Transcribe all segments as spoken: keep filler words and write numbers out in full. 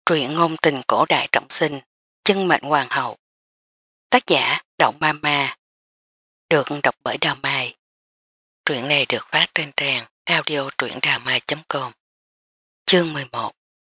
Truyện ngôn tình cổ đại trọng sinh, chân mệnh hoàng hậu. Tác giả Động Ma Ma. Được đọc bởi Đào Mai. Truyện này được phát trên trang audio truyệnđàmai chấm com. Chương mười một.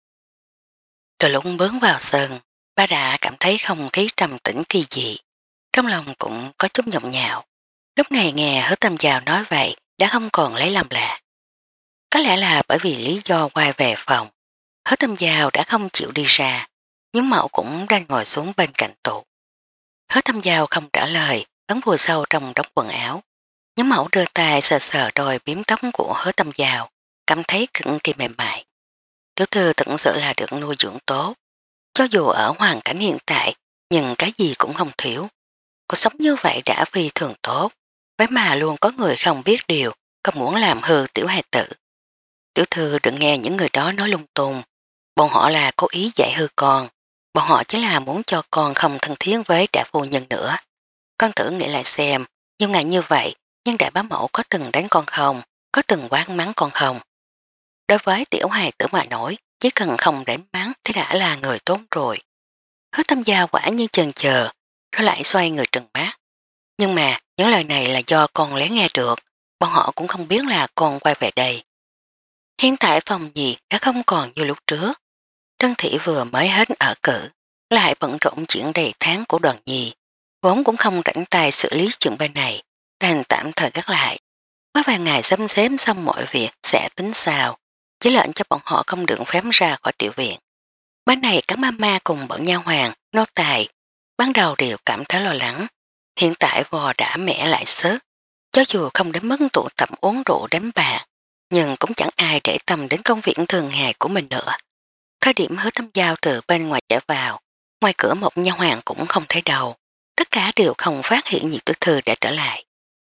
Từ lúc bước vào sân, bà đã cảm thấy không khí trầm tĩnh kỳ dị. Trong lòng cũng có chút nhộn nhạo. Lúc này nghe Hứa Tâm Giao nói vậy đã không còn lấy làm lạ. Có lẽ là bởi vì lý do quay về phòng, Hứa Tâm Giao đã không chịu đi ra, nhưng Mậu cũng đang ngồi xuống bên cạnh tủ. Hứa Tâm Giao không trả lời, ấn vùi sâu trong đống quần áo. Nhóm Mẫu đưa tay sờ sờ đôi biếm tóc của Hứa Tâm Giao, cảm thấy cực kỳ mềm mại. Tiểu thư thật sự là được nuôi dưỡng tốt. Cho dù ở hoàn cảnh hiện tại, nhưng cái gì cũng không thiếu. Cuộc sống như vậy đã phi thường tốt, vậy mà luôn có người không biết điều, không muốn làm hư tiểu hài tử. Tiểu thư đừng nghe những người đó nói lung tung. Bọn họ là cố ý dạy hư con. Bọn họ chỉ là muốn cho con không thân thiết với đại phu nhân nữa. Con thử nghĩ lại xem, nhưng ngày như vậy, nhưng đại bá mẫu có từng đánh con không, có từng quán mắng con không. Đối với tiểu hài tử mà nổi, chỉ cần không đánh mắng thì đã là người tốt rồi. Hứa Tâm Giao quả như chần chờ, rồi lại xoay người trừng mắt. Nhưng mà những lời này là do con lén nghe được, bọn họ cũng không biết là con quay về đây. Hiện tại phòng gì đã không còn như lúc trước. Trân Thị vừa mới hết ở cử, lại bận rộn chuyện đầy tháng của đoàn nhi, vốn cũng không rảnh tay xử lý chuyện bên này, đành tạm thời gác lại. Mấy vài ngày sắp xếp xong mọi việc sẽ tính sao, chỉ lệnh cho bọn họ không được phép ra khỏi tiểu viện. Bên này các mama cùng bọn nha hoàng, nô tài, ban đầu đều cảm thấy lo lắng. Hiện tại vò đã mẻ lại sớt, cho dù không đến mức tụ tập uống rượu đánh bạc, nhưng cũng chẳng ai để tâm đến công việc thường ngày của mình nữa. Có điểm Hứa Tâm Giao từ bên ngoài trở vào, ngoài cửa một nha hoàng cũng không thấy đâu, tất cả đều không phát hiện nhị tiểu thư đã trở lại.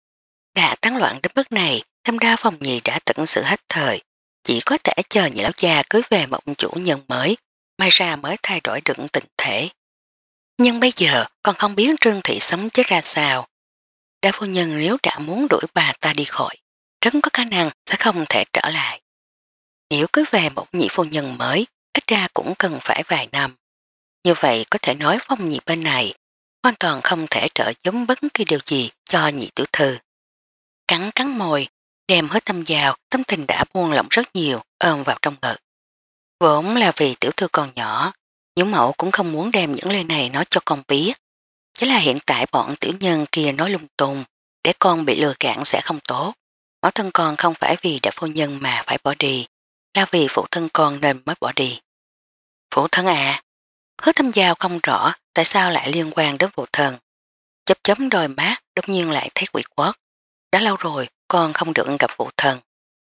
Đã tán loạn đến bước này, Thâm Đa phòng nhị đã tận sự hết thời, chỉ có thể chờ nhị lão già cưới về một chủ nhân mới, may ra mới thay đổi được tình thể. Nhưng bây giờ còn không biết Trương Thị sống chết ra sao. Đại phu nhân nếu đã muốn đuổi bà ta đi khỏi, rất có khả năng sẽ không thể trở lại. Nếu cưới về một nhị phu nhân mới, ít ra cũng cần phải vài năm. Như vậy có thể nói phong nhị bên này hoàn toàn không thể trợ giúp bất kỳ điều gì cho nhị tiểu thư. Cắn cắn môi, đem hết tâm vào, tâm tình đã buông lỏng rất nhiều, ôm vào trong ngực. Vốn là vì tiểu thư còn nhỏ, những mẫu cũng không muốn đem những lời này nói cho con biết. Chỉ là hiện tại bọn tiểu nhân kia nói lung tung, để con bị lừa cản sẽ không tốt. Mẫu thân con không phải vì đại phu nhân mà phải bỏ đi, là vì phụ thân con nên mới bỏ đi. Phụ thân à? Hứa Thâm Giao không rõ tại sao lại liên quan đến phụ thân. Chớp chấm đôi mát đột nhiên lại thấy quỷ quất. Đã lâu rồi con không được gặp phụ thân.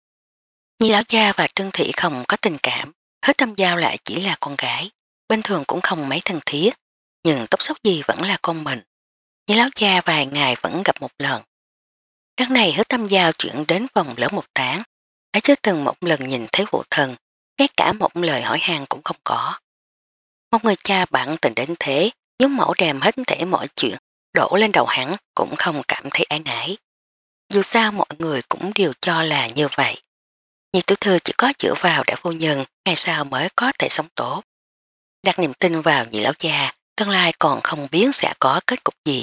Nhi lão gia và Trân Thị không có tình cảm, Hứa Thâm Giao lại chỉ là con gái, bên thường cũng không mấy thân thiết, nhưng tốc sốc gì vẫn là con mình. Nhi lão gia vài ngày vẫn gặp một lần. Đất này Hứa Thâm Giao chuyển đến vòng lớn một tháng, đã chưa từng một lần nhìn thấy phụ thân, ngay cả một lời hỏi han cũng không có. Một người cha bạn tình đến thế, nhóm mẫu đem hết thể mọi chuyện đổ lên đầu hắn cũng không cảm thấy ái nãi. Dù sao mọi người cũng đều cho là như vậy. Nhị tiểu thư chỉ có dựa vào đại phu nhân ngày sau mới có thể sống tốt. Đặt niềm tin vào nhị lão gia, tương lai còn không biết sẽ có kết cục gì.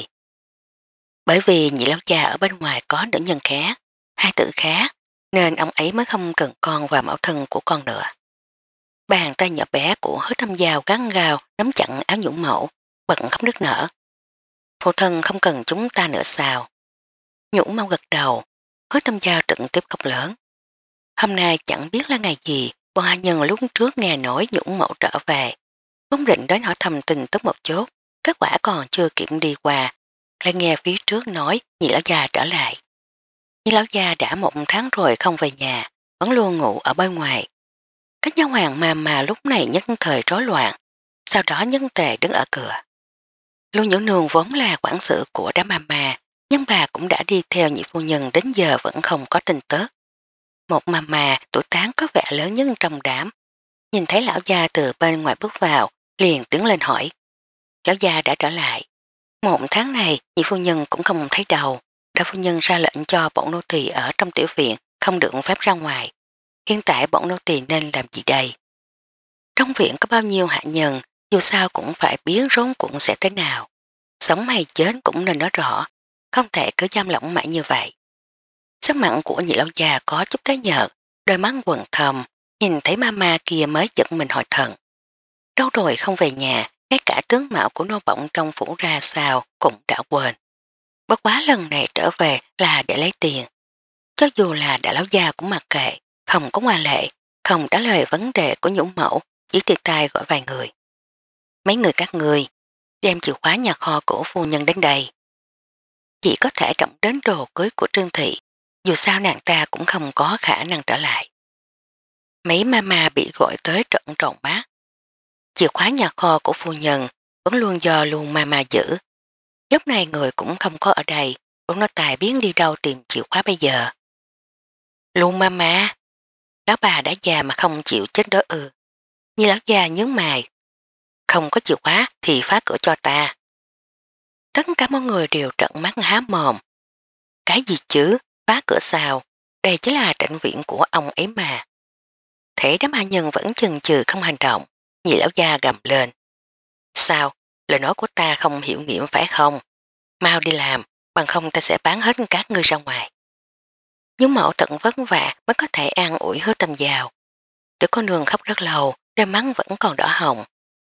Bởi vì nhị lão gia ở bên ngoài có nữ nhân khác, hai tử khác, nên ông ấy mới không cần con và mẫu thân của con nữa. Bàn tay nhỏ bé của Hứa Thâm Giao gắn gao nắm chặn áo nhũng mẫu, bận khóc nức nở. Phụ thân không cần chúng ta nữa sao? Nhũng mau gật đầu, Hứa Thâm Giao trực tiếp khóc lớn. Hôm nay chẳng biết là ngày gì, bọn hạ nhân lúc trước nghe nói Nhũng mẫu trở về. Vốn định đến hỏi thăm tình tức một chút, kết quả còn chưa kiểm đi qua, lại nghe phía trước nói nhị lão già trở lại. Nhị lão già đã một tháng rồi không về nhà, vẫn luôn ngủ ở bên ngoài. Các nha hoàng mà mà lúc này nhất thời rối loạn, sau đó nhân tề đứng ở cửa. Lưu Nhũ Nương vốn là quản sự của đám mama, nhưng bà cũng đã đi theo nhị phu nhân đến giờ vẫn không có tin tức. Một mama tuổi tán có vẻ lớn nhất trong đám, nhìn thấy lão gia từ bên ngoài bước vào, liền tiến lên hỏi. Lão gia đã trở lại. Một tháng này nhị phu nhân cũng không thấy đầu, đại phu nhân ra lệnh cho bọn nô tỳ ở trong tiểu viện không được phép ra ngoài. Hiện tại bọn nô tỳ nên làm gì đây? Trong viện có bao nhiêu hạ nhân, dù sao cũng phải biết rốn cũng sẽ thế nào. Sống hay chết cũng nên nói rõ, không thể cứ giam lỏng mãi như vậy. Sắc mặn của nhị lão già có chút tái nhợt, đôi mắt quần thầm, nhìn thấy mama kia mới giật mình hỏi thần. Đâu rồi không về nhà, ngay cả tướng mạo của nô bọng trong phủ ra sao cũng đã quên. Bất quá lần này trở về là để lấy tiền. Cho dù là đại lão già cũng mặc kệ, không có ngoại lệ, không trả lời vấn đề của nhũ mẫu, chỉ tiệt tay gọi vài người. Mấy người các người, đem chìa khóa nhà kho của phu nhân đến đây. Chỉ có thể trọng đến đồ cưới của Trương Thị, dù sao nàng ta cũng không có khả năng trở lại. Mấy mama bị gọi tới trận tròn bát. Chìa khóa nhà kho của phu nhân vẫn luôn do luôn mama giữ. Lúc này người cũng không có ở đây, cũng nó tài biến đi đâu tìm chìa khóa bây giờ. Luôn mama, lão bà đã già mà không chịu chết đó ư. Như lão già nhướng mày. Không có chìa khóa thì phá cửa cho ta. Tất cả mọi người đều trợn mắt há mồm. Cái gì chứ, phá cửa sao? Đây chính là trịnh viện của ông ấy mà. Thế đám hạ nhân vẫn chần chừ không hành động, nhị lão gia gầm lên. Sao? Lời nói của ta không hiểu nghiệm phải không? Mau đi làm, bằng không ta sẽ bán hết các ngươi ra ngoài. Nhưng mẫu tận vất vả mới có thể an ủi Hứa Tâm Giao. Tiểu con đường khóc rất lâu, đôi mắt vẫn còn đỏ hồng.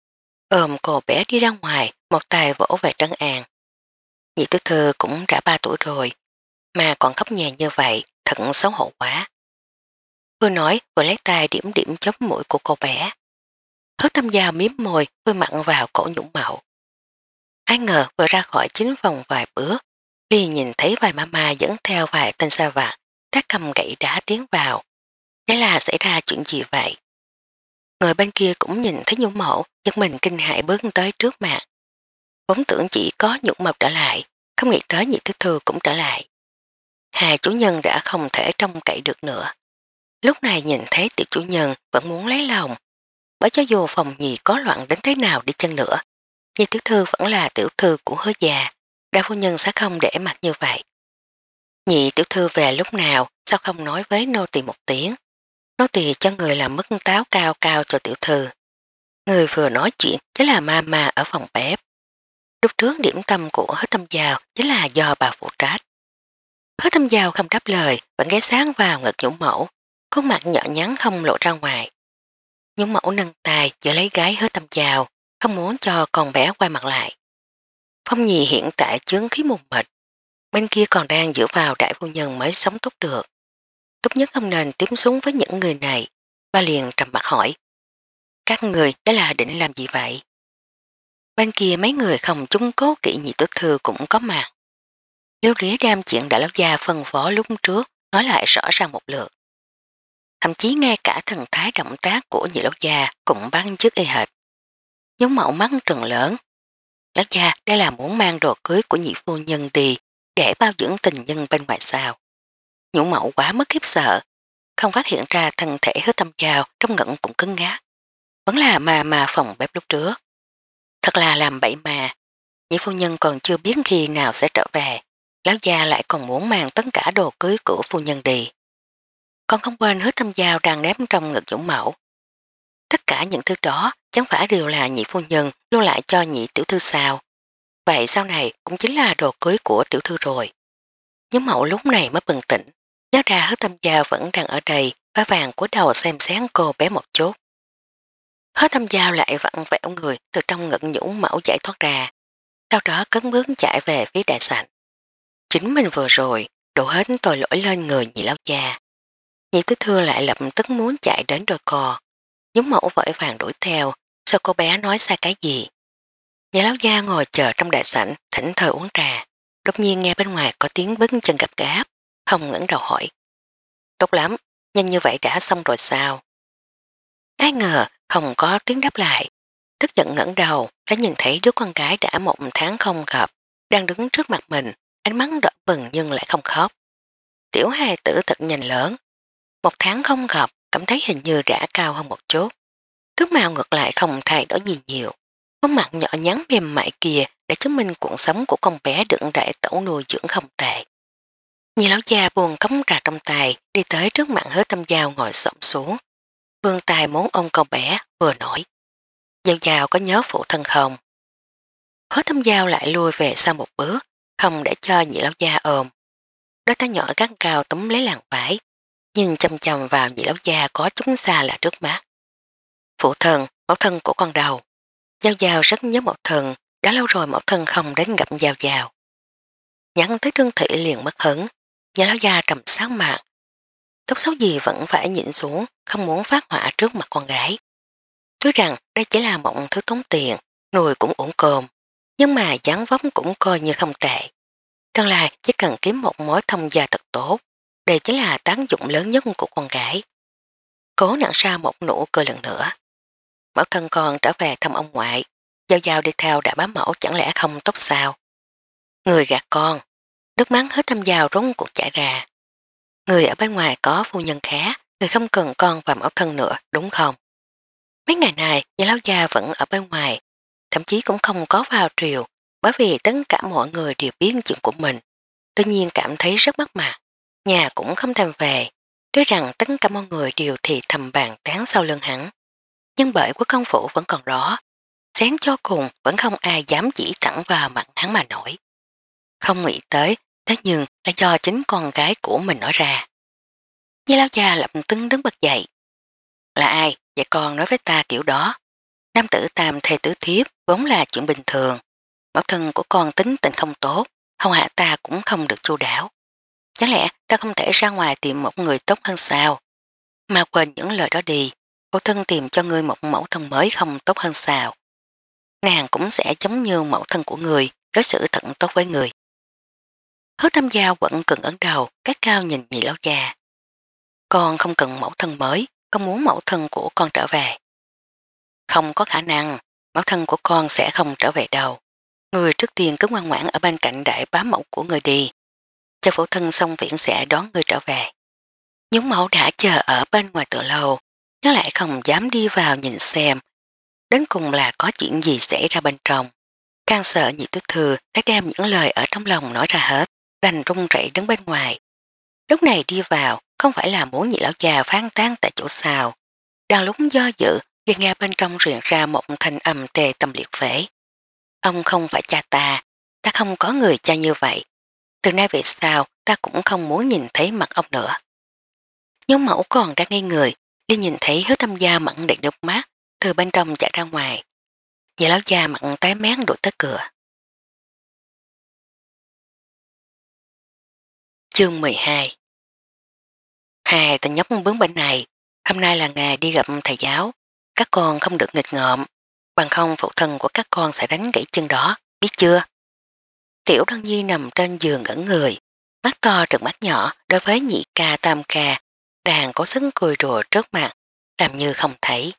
Ôm cô bé đi ra ngoài, một tay vỗ về trấn an. Nhị tứ thư cũng đã ba tuổi rồi, mà còn khóc nhẹ như vậy, thật xấu hổ quá. Vừa nói vừa lấy tay điểm điểm chóp mũi của cô bé. Hứa Tâm Giao miếm môi vừa mặn vào cổ Nhũ Mậu. Ai ngờ vừa ra khỏi chính phòng vài bước, liền nhìn thấy vài mama dẫn theo vài tên sa vặt, tác cầm gậy đá tiến vào. Thế là xảy ra chuyện gì vậy? Người bên kia cũng nhìn thấy Nhũ Mậu, giật mình kinh hãi bước tới trước mặt. Vốn tưởng chỉ có Nhũ Mậu trở lại, không nghĩ tới Nhị Tứ Thư cũng trở lại. Hai chủ nhân đã không thể trông cậy được nữa. Lúc này nhìn thấy tiểu chủ nhân vẫn muốn lấy lòng, bởi cho dù phòng nhị có loạn đến thế nào đi chân nữa, Nhị Tứ Thư vẫn là tiểu thư của Hứa già, đại phu nhân sẽ không để mặt như vậy. Nhị tiểu thư về lúc nào, sao không nói với nô tỳ một tiếng? Nô tỳ cho người làm mức táo cao cao cho tiểu thư. Người vừa nói chuyện chính là mama ở phòng bếp. Lúc trước điểm tâm của Hứa Tâm Giao chính là do bà phụ trách. Hứa Tâm Giao không đáp lời, vẫn ghé sáng vào ngực Nhũ Mẫu, khuôn mặt nhỏ nhắn không lộ ra ngoài. Nhũ Mẫu nâng tay giữ lấy gái Hứa Tâm Giao, không muốn cho con bé quay mặt lại. Phong Nhì hiện tại chướng khí mù mịt, bên kia còn đang giữ vào đại phu nhân mới sống tốt được. Tốt nhất không nên tiếp xúc với những người này. Ba liền trầm mặt hỏi. Các người đó là định làm gì vậy? Bên kia mấy người không trúng cố kỵ nhị tiểu thư cũng có mặt. Liêu Lý đem chuyện đại lão gia phân phó lúc trước nói lại rõ ràng một lượt. Thậm chí ngay cả thần thái động tác của nhị lão gia cũng bán chức y hệt. Nhóm mẫu mắt trừng lớn. Lão gia đây là muốn mang đồ cưới của nhị phu nhân đi để bao dưỡng tình nhân bên ngoài sao. Nhũ mẫu quá mất khiếp sợ, không phát hiện ra thân thể Hứa Tâm Giao trong ngẩn cũng cứng ngát. Vẫn là mà mà phòng bếp lúc trước. Thật là làm bậy mà, nhị phu nhân còn chưa biết khi nào sẽ trở về, lão gia lại còn muốn mang tất cả đồ cưới của phu nhân đi. Còn không quên Hứa Tâm Giao đang ném trong ngực Dũng Mẫu. Tất cả những thứ đó chẳng phải đều là nhị phu nhân lưu lại cho nhị tiểu thư sao. Vậy sau này cũng chính là đồ cưới của tiểu thư rồi. Dũng Mẫu lúc này mới bừng tỉnh, nhớ ra Hứa Tâm Giao vẫn đang ở đây, và vàng của đầu xem sáng cô bé một chút. Hứa Tâm Giao lại vặn vẹo người từ trong ngực Nhũ Mẫu giải thoát ra, sau đó cấn bước chạy về phía đại sảnh. Chính mình vừa rồi đổ hết tội lỗi lên người nhị lão gia. Nhị tứ thưa lại lập tức muốn chạy đến đôi cò. Nhúng mẫu vội vàng đuổi theo, sao cô bé nói sai cái gì. Nhị lão gia ngồi chờ trong đại sảnh thỉnh thờ uống trà, đột nhiên nghe bên ngoài có tiếng bước chân gập gáp, không ngẩng đầu hỏi. Tốt lắm, nhanh như vậy đã xong rồi sao? Ai ngờ không có tiếng đáp lại, tức giận ngẩng đầu đã nhìn thấy đứa con gái đã một tháng không gặp, đang đứng trước mặt mình, ánh mắt đỏ bừng nhưng lại không khóc. Tiểu hài tử thật nhanh lớn, một tháng không gặp, cảm thấy hình như đã cao hơn một chút. Tướng mạo ngược lại không thay đổi gì nhiều. Khuôn mặt nhỏ nhắn mềm mại kia để chứng minh cuộc sống của con bé được đại tẩu nuôi dưỡng không tệ. Nhị lão già buồn cống trà trong tay, đi tới trước mặt Hứa Tâm Giao ngồi xổm xuống. vươn tay muốn ôm con bé, vừa nói. Giao Giao có nhớ phụ thân không? Hứa Thâm Giao lại lui về sau một bước, không để cho nhị lão gia ôm. Đôi tay nhỏ gắt cao túm lấy làn vải, nhưng chăm chăm vào nhị lão gia có chúng xa là trước mắt. Phụ thân, mẫu thân của con đầu. Giao Giao rất nhớ mẫu thân, đã lâu rồi mẫu thân không đến gặp Giao Giao. Nhắn tới Trương Thị liền mất hứng, nhị lão gia trầm sát mặt. Tốt xấu gì vẫn phải nhịn xuống, không muốn phát họa trước mặt con gái. Tuy rằng đây chỉ là một thứ tốn tiền, nuôi cũng uổng cơm, nhưng mà dáng vóc cũng coi như không tệ. Tương lai chỉ cần kiếm một mối thông gia thật tốt, đây chính là tác dụng lớn nhất của con gái. Cố nặng ra một nụ cười lần nữa. Bảo thân con trở về thăm ông ngoại, Giao Giao đi theo đã bám mẫu chẳng lẽ không tốt sao? Người gạt con, nước mắt hết thăm Giao rống cuộc chảy ra. Người ở bên ngoài có phu nhân khác, người không cần con và mẫu thân nữa, đúng không? Mấy ngày này, nhà lão gia vẫn ở bên ngoài, thậm chí cũng không có vào triều, bởi vì tất cả mọi người đều biết chuyện của mình. Tự nhiên cảm thấy rất mất mặt, nhà cũng không thèm về, tuy rằng tất cả mọi người đều thì thầm bàn tán sau lưng hắn. Nhưng bởi quốc công phủ vẫn còn đó, sáng cho cùng vẫn không ai dám chỉ thẳng vào mặt hắn mà nổi. Không nghĩ tới, thế nhưng là do chính con gái của mình nói ra. Với lão gia lập tức đứng bật dậy. Là ai? Vậy con nói với ta kiểu đó. Nam tử tam thê tứ thiếp vốn là chuyện bình thường. Mẫu thân của con tính tình không tốt, không hạ ta cũng không được chu đáo. Chẳng lẽ ta không thể ra ngoài tìm một người tốt hơn sao? Mà quên những lời đó đi, cô thân tìm cho ngươi một mẫu thân mới không tốt hơn sao? Nàng cũng sẽ giống như mẫu thân của người, đối xử thật tốt với người. Hứa Tâm Giao vẫn cần ấn đầu, các cao nhìn nhị lão già. Con không cần mẫu thân mới, con muốn mẫu thân của con trở về. Không có khả năng, mẫu thân của con sẽ không trở về đâu. Người trước tiên cứ ngoan ngoãn ở bên cạnh đại bá mẫu của người đi. Cho phụ thân xong viện sẽ đón người trở về. Nhúng mẫu đã chờ ở bên ngoài từ lâu, nó lại không dám đi vào nhìn xem. Đến cùng là có chuyện gì xảy ra bên trong. Càng sợ nhị tứ thừa đã đem những lời ở trong lòng nói ra hết, đành run rẩy đứng bên ngoài. Lúc này đi vào, không phải là muốn nhị lão già phán tán tại chỗ sao. Đang lúc do dự, liền nghe bên trong truyền ra một thanh âm tê tâm liệt phế. Ông không phải cha ta, ta không có người cha như vậy. Từ nay về sau, ta cũng không muốn nhìn thấy mặt ông nữa. Nhưng mẫu còn đang ngây người, đi nhìn thấy Hứa Tâm Gia mặn đầy nước mắt, từ bên trong chạy ra ngoài. Nhị lão già mặn tái mét đuổi tới cửa. Chương mười hai. Hai tên nhóc bướng bên này, hôm nay là ngày đi gặp thầy giáo, các con không được nghịch ngợm, bằng không phụ thân của các con sẽ đánh gãy chân đó, biết chưa? Tiểu Đăng Nhi nằm trên giường ngẩn người, mắt to trừng mắt nhỏ đối với nhị ca tam ca, đang có sức cười đùa trước mặt, làm như không thấy.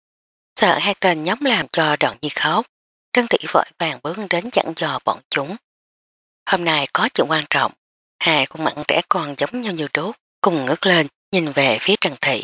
Sợ hai tên nhóc làm cho Đoàn Nhi khóc, Trân Thị vội vàng bước đến dặn dò bọn chúng. Hôm nay có chuyện quan trọng, hai khuôn mặt trẻ con giống nhau như đốt, cùng ngước lên nhìn về phía Trần Thị.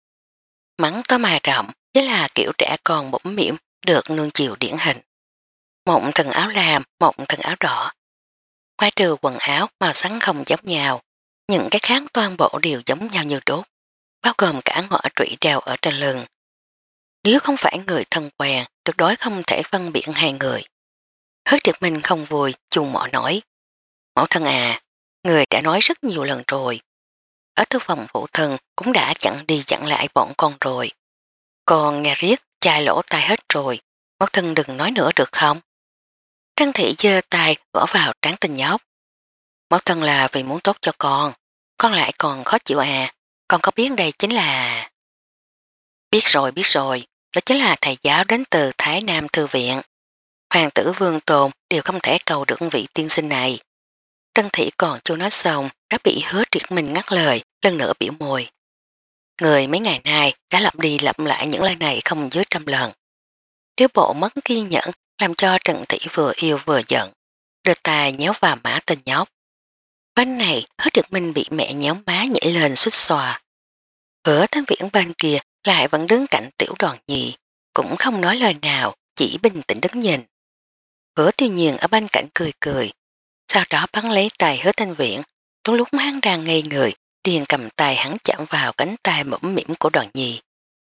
Mắng to mài rộng chính là kiểu trẻ con bỗng miệng được nương chiều điển hình. Một thân áo lam, một thân áo đỏ. Ngoài trừ quần áo màu sáng không giống nhau, những cái khác toàn bộ đều giống nhau như đốt, bao gồm cả ngõ trụy đeo ở trên lưng. Nếu không phải người thân quen, tuyệt đối không thể phân biệt hai người. Hứa Trực Minh không vui, chuông mọ nói. Mẫu thân à, người đã nói rất nhiều lần rồi. Ở thư phòng phụ thân cũng đã chặn đi chặn lại bọn con rồi. Còn nghe riết, chai lỗ tai hết rồi. Mẫu thân đừng nói nữa được không? Trân Thị giơ tay gõ vào trán tình nhóc. Mẫu thân là vì muốn tốt cho con. Con lại còn khó chịu à. Con có biết đây chính là... Biết rồi, biết rồi. Đó chính là thầy giáo đến từ Thái Nam Thư Viện. Hoàng tử Vương Tồn đều không thể cầu được vị tiên sinh này. Trân Thị còn chưa nói xong đã bị Hứa Triệt Minh ngắt lời, lần nữa biểu môi. Người mấy ngày nay đã lặp đi lặp lại những lời này không dưới trăm lần. Nếu bộ mất kiên nhẫn làm cho Trần Thị vừa yêu vừa giận, đưa tay nhéo vào má tên nhóc. Bên này Hứa Triệt Minh bị mẹ nhéo má nhảy lên suýt xòa. Hứa Thanh Viễn bên kia lại vẫn đứng cạnh Tiểu Đoàn Nhi, cũng không nói lời nào, chỉ bình tĩnh đứng nhìn. Hứa Tiêu Nhiên ở bên cạnh cười cười, sau đó bắn lấy tay Hứa Thanh Viễn, đúng lúc hắn đang ngây người, điền cầm tay hắn chạm vào cánh tay mõm mỉm của Đoàn Nhi.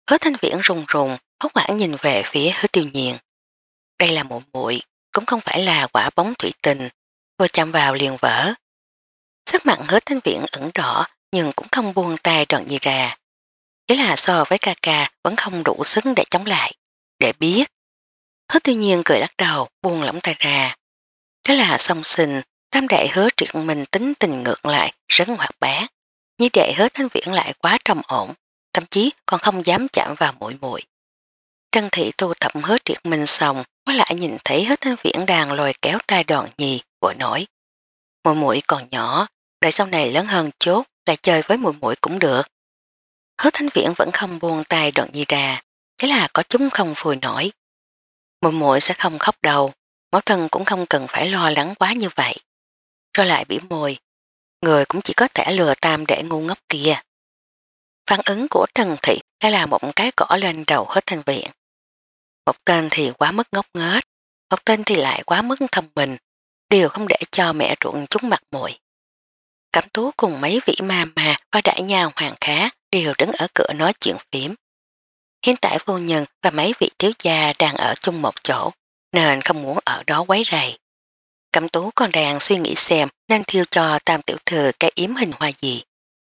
Hứa Thanh Viễn rùng rùng, hốt hoảng nhìn về phía Hứa Tiêu Nhiên. Đây là muội muội, cũng không phải là quả bóng thủy tinh, vừa chạm vào liền vỡ. Sắc mặt Hứa Thanh Viễn ẩn đỏ nhưng cũng không buông tay đoạn gì ra. Chỉ là so với ca ca vẫn không đủ sức để chống lại. Để biết. Hứa Tiêu Nhiên cười lắc đầu buông lỏng tay ra. Thế là song sinh, tam đệ Hứa Triệt Minh tính tình ngược lại rất hoạt bát. Như đệ Hứa Thanh Viễn lại quá trầm ổn, thậm chí còn không dám chạm vào muội muội. Trân Thị tu tập Hứa Triệt Minh xong, có lại nhìn thấy Hứa Thanh Viễn đang lôi kéo tay đòn nhì, vội nổi. Muội muội còn nhỏ, đợi sau này lớn hơn chốt, lại chơi với muội muội cũng được. Hứa Thanh Viễn vẫn không buông tay đòn nhi ra, thế là có chúng không phùi nổi. Muội muội sẽ không khóc đâu, mẫu thân cũng không cần phải lo lắng quá như vậy. Rồi lại bĩu môi, người cũng chỉ có thể lừa tam để ngu ngốc kia. Phản ứng của Trần Thị đã là một cái cỏ lên đầu Hứa Thanh Viễn. Một tên thì quá mức ngốc nghếch, một tên thì lại quá mức thông minh, đều không để cho mẹ ruộng chúng mặt mũi. Cẩm Tú cùng mấy vị ma mà và đại nhà hoàng khác đều đứng ở cửa nói chuyện phím. Hiện tại phu nhân và mấy vị thiếu gia đang ở chung một chỗ, nên không muốn ở đó quấy rầy. Cẩm Tú còn đang suy nghĩ xem nên thiêu cho tam tiểu thư cái yếm hình hoa gì.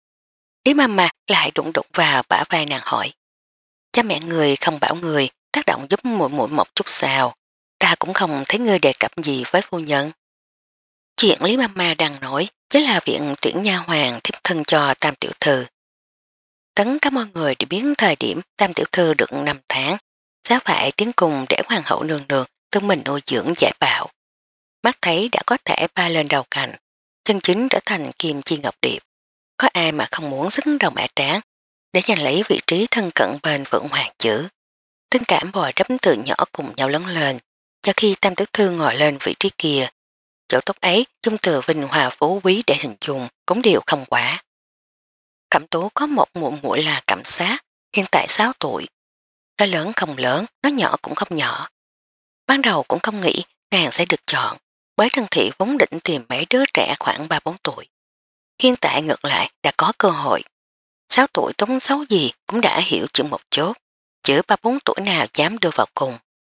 Lý Mama lại đụng đụng vào bả vai nàng hỏi. Cha mẹ người không bảo người tác động giúp muội muội một chút sao, ta cũng không thấy ngươi đề cập gì với phu nhân. Chuyện Lý Mama đang nói chính là viện tuyển nha hoàng thiếp thân cho tam tiểu thư. Tất cả mọi người đều biết thời điểm tam tiểu thư được năm tháng, sẽ phải tiến cùng để hoàng hậu nương nương tự mình nuôi dưỡng giải bạo. Mắt thấy đã có thể ba lên đầu cành, chân chính trở thành kim chi ngọc điệp. Có ai mà không muốn xứng đầu mẹ tráng để giành lấy vị trí thân cận bên vượng hoàng chữ. Tình cảm bồi đắp từ nhỏ cùng nhau lớn lên, cho khi tam tiểu thư ngồi lên vị trí kia, chỗ tốt ấy dung từ vinh hòa phú quý để hình dung cũng đều không quả. Cẩm Tú có một muội muội là Cẩm Sát, hiện tại sáu tuổi. Nó lớn không lớn, nó nhỏ cũng không nhỏ. Ban đầu cũng không nghĩ nàng sẽ được chọn, bởi Trân Thị vốn định tìm mấy đứa trẻ khoảng ba bốn tuổi. Hiện tại ngược lại đã có cơ hội. sáu tuổi tốn xấu gì cũng đã hiểu chữ một chốt, chữ ba bốn tuổi nào dám đưa vào cùng.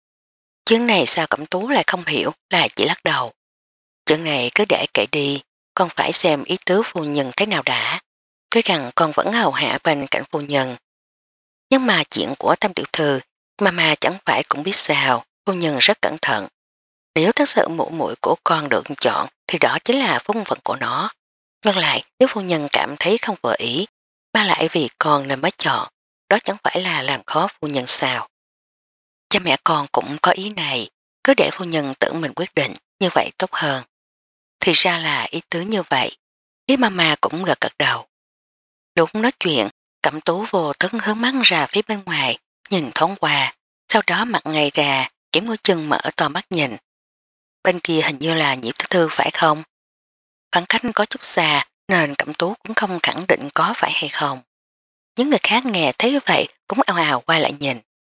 Chuyện này sao Cẩm Tú lại không hiểu là chỉ lắc đầu. Chuyện này cứ để kệ đi, con phải xem ý tứ phu nhân thế nào đã. Tuy rằng con vẫn hầu hạ bên cạnh phu nhân. Nhưng mà chuyện của Tam tiểu thư, mama chẳng phải cũng biết sao, phu nhân rất cẩn thận. Nếu thật sự mụ muội của con được chọn thì đó chính là phúc phận của nó. Ngược lại, nếu phu nhân cảm thấy không vừa ý, mà lại vì con nên mới chọn, đó chẳng phải là làm khó phu nhân sao. Cha mẹ con cũng có ý này, cứ để phu nhân tự mình quyết định, như vậy tốt hơn. Thì ra là ý tứ như vậy, Lý mama cũng gật gật đầu. Lúc nói chuyện, Cẩm Tú vô thức hướng mắt ra phía bên ngoài, nhìn thoáng qua, sau đó mặt ngay ra, kiểm ngôi chân mở to mắt nhìn. Bên kia hình như là Nhĩ Tiểu Thư phải không? Khoảng cách có chút xa nên Cẩm Tú cũng không khẳng định có phải hay không. Những người khác nghe thấy vậy cũng ào ào quay lại nhìn.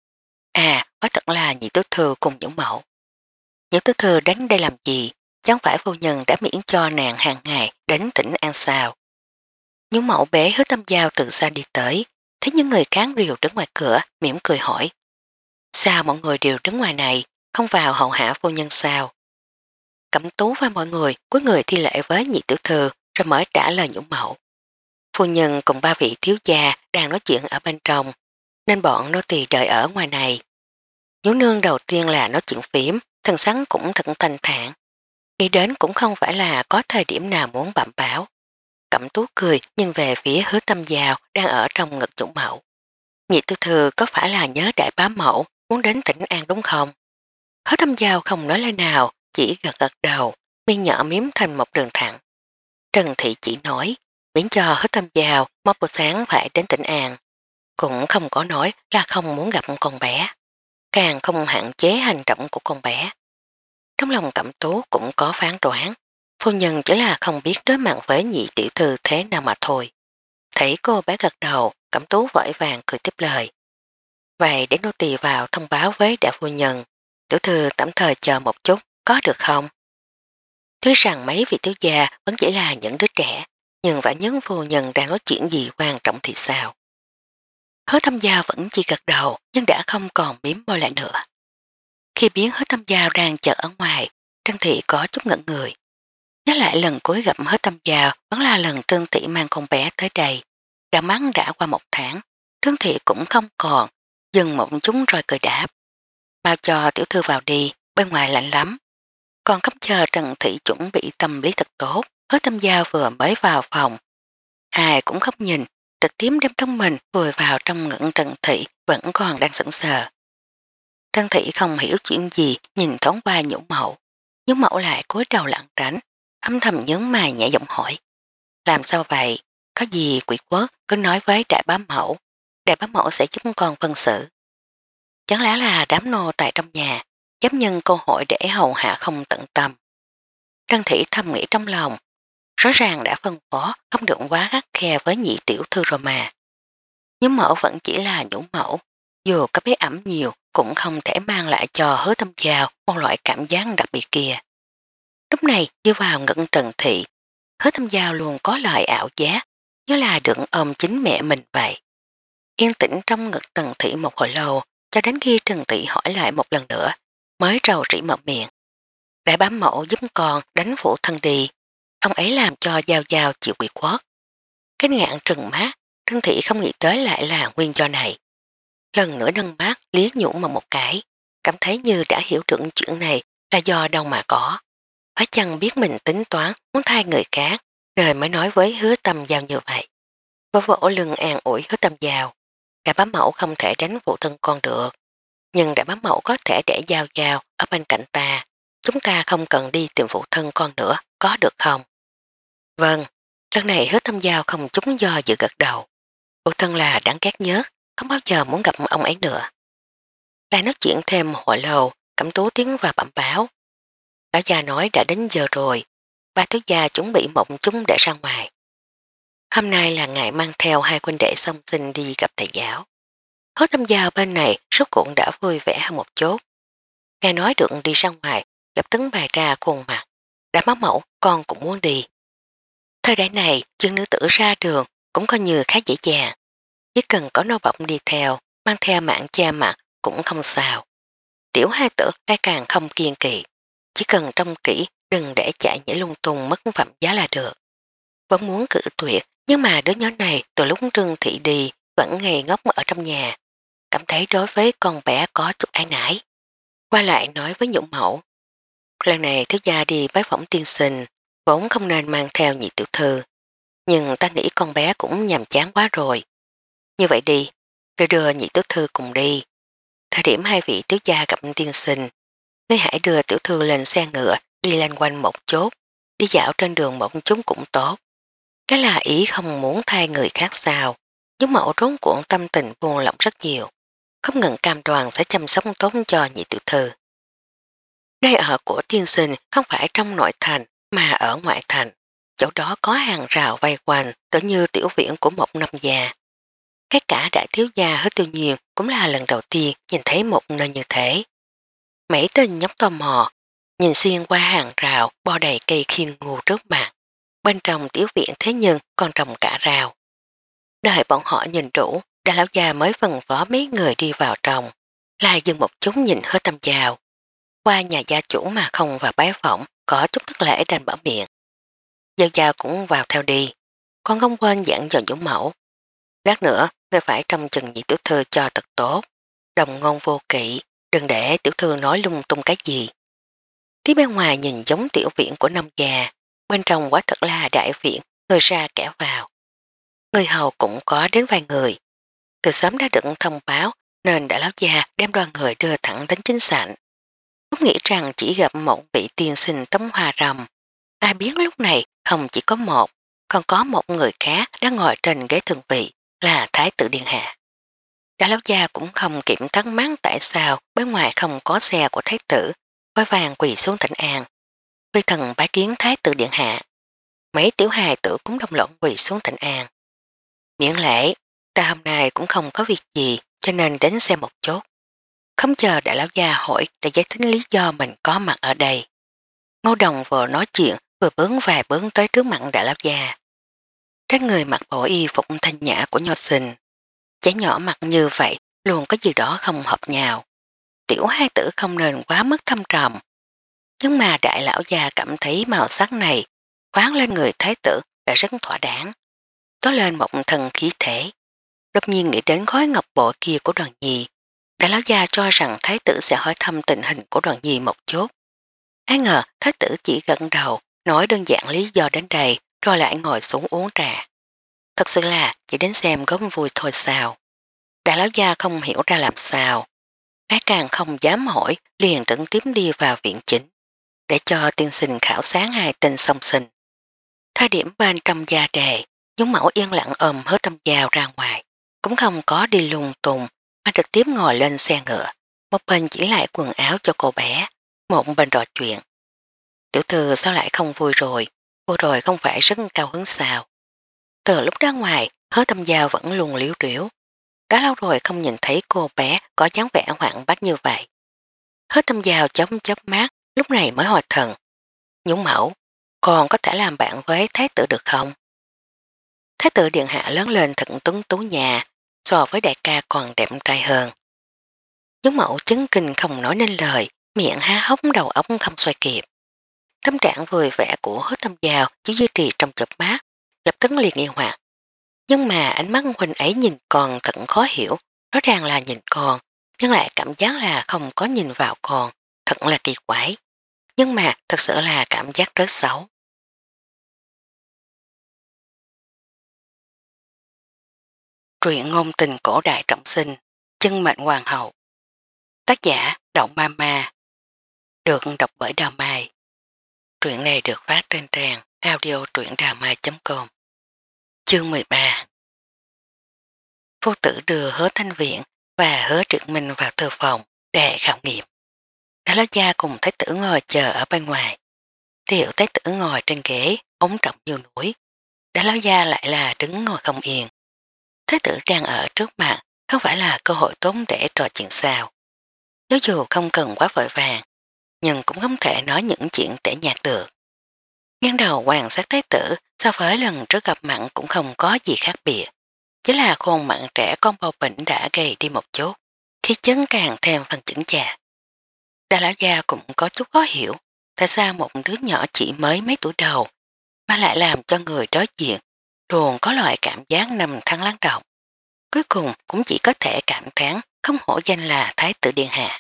À, quá thật là Nhĩ Tiểu Thư cùng những mẫu. Nhĩ Tiểu Thư đến đây làm gì? Chẳng phải phu nhân đã miễn cho nàng hàng ngày đến tỉnh An sao? Những mẫu bé hứa tâm giao từ xa đi tới, thấy những người khác đều đứng ngoài cửa, mỉm cười hỏi. Sao mọi người đều đứng ngoài này, không vào hậu hạ phu nhân sao? Cẩm Tú và mọi người cuối người thi lễ với Nhị Tiểu Thư rồi mới trả lời nhũ mẫu. Phu nhân cùng ba vị thiếu gia đang nói chuyện ở bên trong, nên bọn nô tỳ đợi ở ngoài này. Nhũ nương đầu tiên là nói chuyện phím, thần sắn cũng thật thanh thản. Nghĩ đến cũng không phải là có thời điểm nào muốn bẩm báo. Cẩm Tú cười nhìn về phía Hứa Tâm Giao đang ở trong ngực chủ mẫu. Nhị Tiểu Thư có phải là nhớ đại bá mẫu muốn đến tỉnh An đúng không? Hứa Tâm Giao không nói lời nào, chỉ gật gật đầu, miên nhỏ miếm thành một đường thẳng. Trần Thị chỉ nói, miễn cho Hứa Tâm Giao một buổi sáng phải đến tỉnh An. Cũng không có nói là không muốn gặp con bé. Càng không hạn chế hành động của con bé. Trong lòng Cẩm Tú cũng có phán đoán. Phu nhân chỉ là không biết đối mặt với Nhị Tiểu Thư thế nào mà thôi. Thấy cô bé gật đầu, Cẩm Tú vội vàng cười tiếp lời. Vậy để nô tỳ vào thông báo với đại phu nhân, tiểu thư tạm thời chờ một chút, có được không? Tuy rằng mấy vị tiểu gia vẫn chỉ là những đứa trẻ, nhưng phải nhấn phu nhân đang nói chuyện gì quan trọng thì sao? Hứa Thâm Giao vẫn chỉ gật đầu nhưng đã không còn miếm môi lại nữa. Khi biến Hứa Thâm Giao đang chờ ở ngoài, Trân Thị có chút ngẩn người. Nhớ lại lần cuối gặp Hứa Thâm Giao vẫn là lần Trân Thị mang con bé tới đây. Đã mắng đã qua một tháng, Trân Thị cũng không còn, dừng một chút rồi cười đáp. Bao cho tiểu thư vào đi, bên ngoài lạnh lắm. Còn không chờ Trần Thị chuẩn bị tâm lý thật tốt, Hứa Thâm Giao vừa mới vào phòng. Ai cũng không nhìn, trực tiếp đem thân mình vùi vào trong ngưỡng Trần Thị vẫn còn đang sững sờ. Trân Thị không hiểu chuyện gì nhìn thoáng qua Nhũ Mậu, Nhũ Mậu lại cúi đầu lặng tránh, âm thầm nhướng mày nhẹ giọng hỏi. Làm sao vậy? Có gì quỷ quất cứ nói với đại bá mẫu, đại bá mẫu sẽ giúp con phân xử. Chẳng lẽ là đám nô tại trong nhà, dám nhân cơ hội để hầu hạ không tận tâm. Trân Thị thầm nghĩ trong lòng, rõ ràng đã phân phó không được quá gắt khe với nhị tiểu thư rồi mà. Nhưng mẫu vẫn chỉ là Nhũ Mẫu, dù có bé ẩm nhiều cũng không thể mang lại cho Hứa Thâm Giao một loại cảm giác đặc biệt kia. Lúc này đi vào ngẩn Trần Thị, Hứa Thâm Giao luôn có lời ảo giác, như là được ôm chính mẹ mình vậy. Yên tĩnh trong ngực Trần Thị một hồi lâu, cho đến khi Trần Thị hỏi lại một lần nữa, mới trầu rỉ mở miệng. Đại bám mẫu giúp con đánh phụ thân đi, ông ấy làm cho Giao Giao chịu quỷ quất. Cái ngạn trừng mắt, Trân Thị không nghĩ tới lại là nguyên do này. Lần nữa nâng mắt liếc Nhũ mà một cái, cảm thấy như đã hiểu được chuyện này là do đâu mà có. Phải chăng biết mình tính toán muốn thay người khác, nên mới nói với Hứa Tâm Giao như vậy. Vỗ vỗ lưng an ủi Hứa Tâm Giao. Đại bá mẫu không thể đánh phụ thân con được, nhưng đại bá mẫu có thể để Giao Giao ở bên cạnh ta. Chúng ta không cần đi tìm phụ thân con nữa, có được không? Vâng, lần này Hứa Tâm Giao không chút do dự gật đầu. Phụ thân là đáng ghét nhất, không bao giờ muốn gặp ông ấy nữa. Lại nói chuyện thêm một hồi lâu, Cẩm Tú tiến vào bẩm báo. Lão già nói đã đến giờ rồi, ba thiếu gia chuẩn bị một chút để ra ngoài. Hôm nay là ngày mang theo hai huynh đệ song sinh đi gặp thầy giáo. Có Tâm Giao bên này suốt cuộn đã vui vẻ hơn một chút. Nghe nói được đi ra ngoài, lập tức bày ra khuôn mặt. Đã máu mẫu, con cũng muốn đi. Thời đại này, chuyện nữ tử ra đường cũng coi như khá dễ dàng. Chỉ cần có nô bọng đi theo, mang theo mạng che mặt cũng không sao. Tiểu hai tử lại càng không kiên kỳ. Chỉ cần trông kỹ, đừng để chạy nhảy lung tung mất phẩm giá là được. Vẫn muốn cử tuyệt, nhưng mà đứa nhỏ này từ lúc Trương Thị đi vẫn ngây ngốc ở trong nhà. Cảm thấy đối với con bé có chút ái nãi. Qua lại nói với Nhũ Mẫu. Lần này thiếu gia đi bái phỏng tiên sinh, vốn không nên mang theo nhị tiểu thư. Nhưng ta nghĩ con bé cũng nhàm chán quá rồi. Như vậy đi, tôi đưa nhị tiểu thư cùng đi. Thời điểm hai vị thiếu gia gặp tiên sinh, ngươi hãy đưa tiểu thư lên xe ngựa đi lên quanh một chốt, đi dạo trên đường một chút cũng tốt. Cái là ý không muốn thay người khác sao, nhưng mẫu rốn cuộn tâm tình buồn lòng rất nhiều, không ngừng cam đoan sẽ chăm sóc tốt cho nhị tiểu thư. Nơi ở của tiên sinh không phải trong nội thành mà ở ngoại thành, chỗ đó có hàng rào vây quanh tự như tiểu viện của một năm già. Cái cả đại thiếu gia Hứa Tiêu Nhiên cũng là lần đầu tiên nhìn thấy một nơi như thế. Mấy tên nhóc tò mò, nhìn xuyên qua hàng rào bao đầy cây khiên ngu trước mặt. Bên trong tiểu viện thế nhưng còn trồng cả rào. Đợi bọn họ nhìn đủ, đã lão già mới phân phó mấy người đi vào trong. Lại dừng một chút nhìn Hứa Tâm Giao. Qua nhà gia chủ mà không vào bái phỏng, có chút thất lễ đành mở miệng. Giao Giao cũng vào theo đi. Con không quên dặn dò Nhũ Mẫu. Lát nữa, người phải trông chừng nhị tiểu thư cho thật tốt. Đồng ngôn vô kỵ, đừng để tiểu thư nói lung tung cái gì. Tí bên ngoài nhìn giống tiểu viện của nông già, bên trong quả thật là đại viện, người ra kẻ vào. Người hầu cũng có đến vài người. Từ sớm đã được thông báo nên đã lão già đem đoàn người đưa thẳng đến chính sảnh. Không nghĩ rằng chỉ gặp một vị tiên sinh tấm hoa rồng. Ai biết lúc này không chỉ có một, còn có một người khác đang ngồi trên ghế thường vị là Thái tử Điện Hạ. Đã lão già cũng không kiểm thắc mắc tại sao bên ngoài không có xe của Thái tử, với vàng quỳ xuống thỉnh an. Vì thần bái kiến Thái tử Điện Hạ. Mấy tiểu hài tử cũng đồng loạn quỳ xuống thỉnh an. Miễn lễ, ta hôm nay cũng không có việc gì cho nên đến xem một chút. Không chờ đại lão già hỏi để giải thích lý do mình có mặt ở đây. Ngô Đồng vừa nói chuyện vừa bướng vài bướng tới trước mặt đại lão già. Các người mặc bộ y phục thanh nhã của nho sinh. Trẻ nhỏ mặt như vậy luôn có gì đó không hợp nhau. Tiểu hai tử không nên quá mức thâm trầm. Nhưng mà đại lão già cảm thấy màu sắc này khoáng lên người thái tử đã rất thỏa đáng. Có lên một thần khí thể. Đột nhiên nghĩ đến khói ngọc bội kia của Đoàn Nhi. Đại lão già cho rằng thái tử sẽ hỏi thăm tình hình của Đoàn Nhi một chút. Ai ngờ thái tử chỉ gật đầu, nói đơn giản lý do đến đây rồi lại ngồi xuống uống trà. Thật sự là chỉ đến xem góp vui thôi sao. Đại lão gia không hiểu ra làm sao. Lại càng không dám hỏi, liền trực tiếp đi vào viện chính để cho tiên sinh khảo sáng hai tên song sinh. Thời điểm bên trong gia đề, chúng mẫu yên lặng ôm hứa tâm giao ra ngoài, cũng không có đi lung tung mà trực tiếp ngồi lên xe ngựa, một bên chỉ lại quần áo cho cô bé, một bên trò chuyện. Tiểu thư sao lại không vui rồi, vừa rồi không phải rất cao hứng sao. Từ lúc ra ngoài, hứa tâm giao vẫn luôn liếu riếu. Đã lâu rồi không nhìn thấy cô bé có dáng vẻ hoảng bách như vậy. Hứa tâm giao chấm chớp mát, lúc này mới hồi thần. Nhúng mẫu, còn có thể làm bạn với thái tử được không? Thái tử điện hạ lớn lên thật tuấn tú nhà, so với đại ca còn đẹp trai hơn. Nhúng mẫu chấn kinh không nói nên lời, miệng há hốc đầu óc không xoay kịp. Tâm trạng vui vẻ của hứa tâm giao chỉ duy trì trong chớp mát, lập tức liền nghi hoặc. Nhưng mà ánh mắt huynh ấy nhìn con thật khó hiểu, rõ ràng là nhìn con, nhưng lại cảm giác là không có nhìn vào con, thật là kỳ quái. Nhưng mà thật sự là cảm giác rất xấu. Truyện ngôn tình cổ đại trọng sinh, chân mệnh hoàng hậu. Tác giả Động Ma Ma. Được đọc bởi Đào Mai. Truyện này được phát trên trang audio truyệnđàmai chấm com. Chương mười ba. Phu tử đưa Hứa Thanh Viện và Hứa Trực Minh vào thư phòng để khảo nghiệm. Đã ló gia cùng thái tử ngồi chờ ở bên ngoài. Tiểu thái tử ngồi trên ghế, ống trọng như núi. Đã ló gia lại là đứng ngồi không yên. Thái tử đang ở trước mặt, không phải là cơ hội tốt để trò chuyện sao. Nếu dù không cần quá vội vàng, nhưng cũng không thể nói những chuyện tẻ nhạt được. Nghiêng đầu quan sát thái tử so với lần trước gặp mặn cũng không có gì khác biệt. Chỉ là khuôn mặn trẻ con bao bỉnh đã gầy đi một chút, khi chấn càng thêm phần chững chạc. Đà lão gia cũng có chút khó hiểu, tại sao một đứa nhỏ chỉ mới mấy tuổi đầu mà lại làm cho người đối diện luôn có loại cảm giác nằm thăng lắng động. Cuối cùng cũng chỉ có thể cảm thán không hổ danh là thái tử điện hạ.